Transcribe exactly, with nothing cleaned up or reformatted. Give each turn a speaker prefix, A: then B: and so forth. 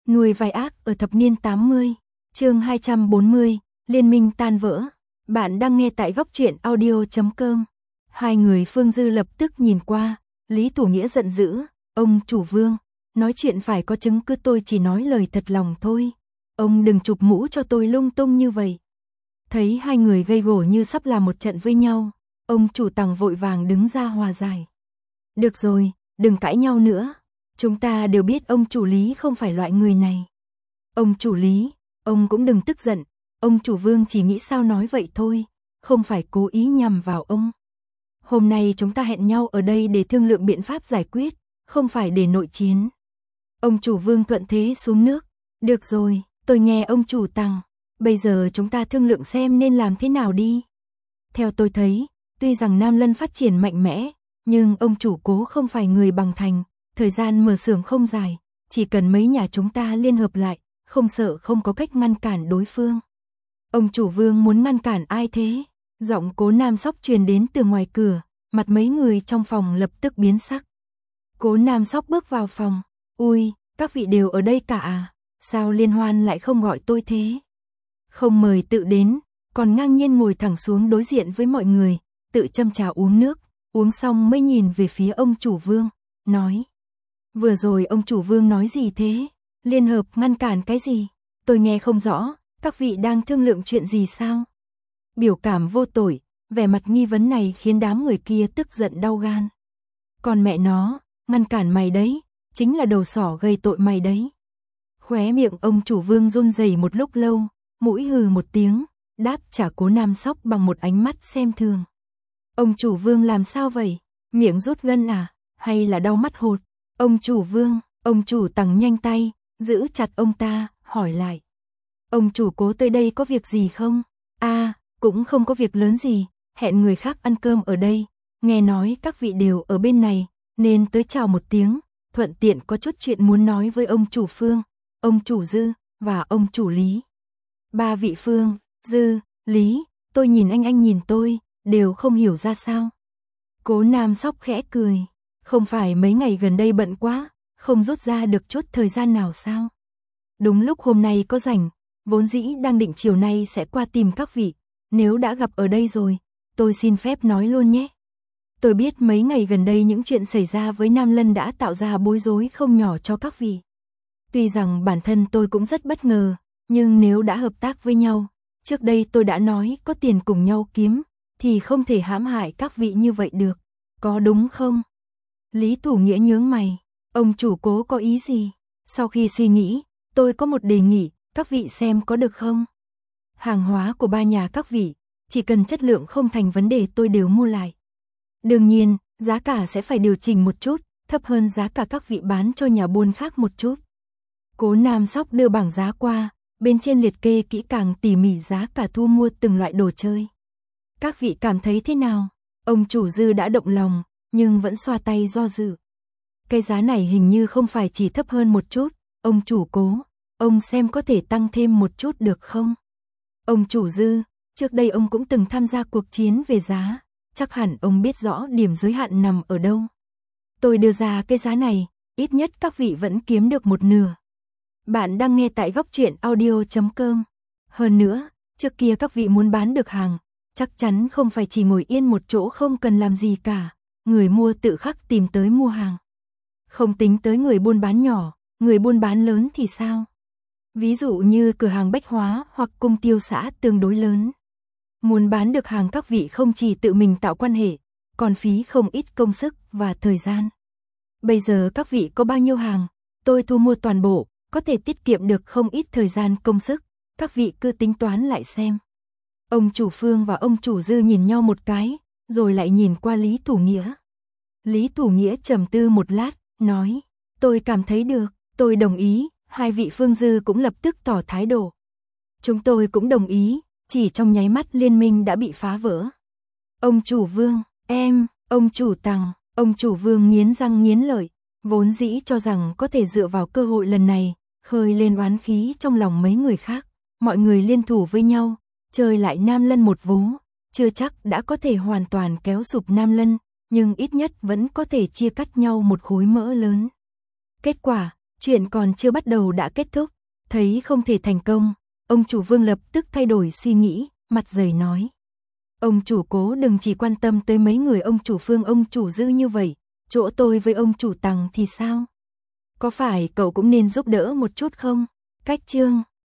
A: Nuôi vai ác ở thập niên tám mươi, chương hai trăm bốn mươi, liên minh tan vỡ. Bạn đang nghe tại góc truyện audio chấm com. Hai người Phương Dư lập tức nhìn qua, Lý Thủ Nghĩa giận dữ, ông chủ Vương, nói chuyện phải có chứng cứ, tôi chỉ nói lời thật lòng thôi. Ông đừng chụp mũ cho tôi lung tung như vậy. Thấy hai người gây gổ như sắp làm một trận với nhau, ông chủ Tằng vội vàng đứng ra hòa giải. Được rồi, đừng cãi nhau nữa. Chúng ta đều biết ông chủ Lý không phải loại người này. Ông chủ Lý, ông cũng đừng tức giận, ông chủ Vương chỉ nghĩ sao nói vậy thôi, không phải cố ý nhằm vào ông. Hôm nay chúng ta hẹn nhau ở đây để thương lượng biện pháp giải quyết, không phải để nội chiến. Ông chủ Vương thuận thế xuống nước. Được rồi, tôi nghe ông chủ Tằng. Bây giờ chúng ta thương lượng xem nên làm thế nào đi. Theo tôi thấy, tuy rằng Nam Lân phát triển mạnh mẽ, nhưng ông chủ Cố không phải người bằng thành, thời gian mở xưởng không dài, chỉ cần mấy nhà chúng ta liên hợp lại, không sợ không có cách ngăn cản đối phương. Ông chủ Vương muốn ngăn cản ai thế? Giọng Cố Nam Sóc truyền đến từ ngoài cửa, mặt mấy người trong phòng lập tức biến sắc. Cố Nam Sóc bước vào phòng, ui, các vị đều ở đây cả à? Sao liên hoan lại không gọi tôi thế? Không mời tự đến, còn ngang nhiên ngồi thẳng xuống đối diện với mọi người, tự châm trà uống nước, uống xong mới nhìn về phía ông chủ Vương, nói. Vừa rồi ông chủ Vương nói gì thế? Liên hợp ngăn cản cái gì? Tôi nghe không rõ, các vị đang thương lượng chuyện gì sao? Biểu cảm vô tội, vẻ mặt nghi vấn này khiến đám người kia tức giận đau gan. Còn mẹ nó, ngăn cản mày đấy, chính là đầu sỏ gây tội mày đấy. Khóe miệng ông chủ Vương run rẩy một lúc lâu, mũi hừ một tiếng, đáp trả Cố Nam Sóc bằng một ánh mắt xem thường. Ông chủ Vương làm sao vậy? Miệng rút gân à? Hay là đau mắt hột? Ông chủ Vương, ông chủ Tằng nhanh tay, giữ chặt ông ta, hỏi lại. Ông chủ Cố tới đây có việc gì không? À, cũng không có việc lớn gì, hẹn người khác ăn cơm ở đây, nghe nói các vị đều ở bên này, nên tới chào một tiếng, thuận tiện có chút chuyện muốn nói với ông chủ Phương, ông chủ Dư, và ông chủ Lý. Ba vị Phương, Dư, Lý, tôi nhìn anh anh nhìn tôi, đều không hiểu ra sao. Cố Nam Sóc khẽ cười, không phải mấy ngày gần đây bận quá, không rút ra được chút thời gian nào sao? Đúng lúc hôm nay có rảnh, vốn dĩ đang định chiều nay sẽ qua tìm các vị, nếu đã gặp ở đây rồi, tôi xin phép nói luôn nhé. Tôi biết mấy ngày gần đây những chuyện xảy ra với Nam Lân đã tạo ra bối rối không nhỏ cho các vị. Tuy rằng bản thân tôi cũng rất bất ngờ, nhưng nếu đã hợp tác với nhau, trước đây tôi đã nói có tiền cùng nhau kiếm, thì không thể hãm hại các vị như vậy được, có đúng không? Lý Thủ Nghĩa nhướng mày, ông chủ Cố có ý gì? Sau khi suy nghĩ, tôi có một đề nghị, các vị xem có được không? Hàng hóa của ba nhà các vị, chỉ cần chất lượng không thành vấn đề tôi đều mua lại. Đương nhiên, giá cả sẽ phải điều chỉnh một chút, thấp hơn giá cả các vị bán cho nhà buôn khác một chút. Cố Nam Sóc đưa bảng giá qua, bên trên liệt kê kỹ càng tỉ mỉ giá cả thu mua từng loại đồ chơi. Các vị cảm thấy thế nào? Ông chủ Dư đã động lòng, nhưng vẫn xoa tay do dự. Cái giá này hình như không phải chỉ thấp hơn một chút, ông chủ Cố, ông xem có thể tăng thêm một chút được không? Ông chủ Dư, trước đây ông cũng từng tham gia cuộc chiến về giá, chắc hẳn ông biết rõ điểm giới hạn nằm ở đâu. Tôi đưa ra cái giá này, ít nhất các vị vẫn kiếm được một nửa. Bạn đang nghe tại góc truyện audio chấm com. Hơn nữa, trước kia các vị muốn bán được hàng, chắc chắn không phải chỉ ngồi yên một chỗ không cần làm gì cả, người mua tự khắc tìm tới mua hàng. Không tính tới người buôn bán nhỏ, người buôn bán lớn thì sao? Ví dụ như cửa hàng bách hóa hoặc cung tiêu xã tương đối lớn. Muốn bán được hàng các vị không chỉ tự mình tạo quan hệ, còn phí không ít công sức và thời gian. Bây giờ các vị có bao nhiêu hàng, tôi thu mua toàn bộ, có thể tiết kiệm được không ít thời gian công sức, các vị cứ tính toán lại xem. Ông chủ Phương và ông chủ Dư nhìn nhau một cái, rồi lại nhìn qua Lý Thủ Nghĩa. Lý Thủ Nghĩa trầm tư một lát, nói, tôi cảm thấy được, tôi đồng ý, hai vị Phương Dư cũng lập tức tỏ thái độ. Chúng tôi cũng đồng ý, chỉ trong nháy mắt liên minh đã bị phá vỡ. Ông chủ Vương, em, ông chủ Tằng, ông chủ Vương nghiến răng nghiến lợi, vốn dĩ cho rằng có thể dựa vào cơ hội lần này, khơi lên oán khí trong lòng mấy người khác, mọi người liên thủ với nhau, chơi lại Nam Lân một vố, chưa chắc đã có thể hoàn toàn kéo sụp Nam Lân, nhưng ít nhất vẫn có thể chia cắt nhau một khối mỡ lớn. Kết quả, Chuyện còn chưa bắt đầu đã kết thúc, thấy không thể thành công, ông chủ Vương lập tức thay đổi suy nghĩ, mặt dày nói. Ông chủ Cố đừng chỉ quan tâm tới mấy người ông chủ Phương ông chủ Dư như vậy, chỗ tôi với ông chủ Tằng thì sao? Có phải cậu cũng nên giúp đỡ một chút không? Cách chương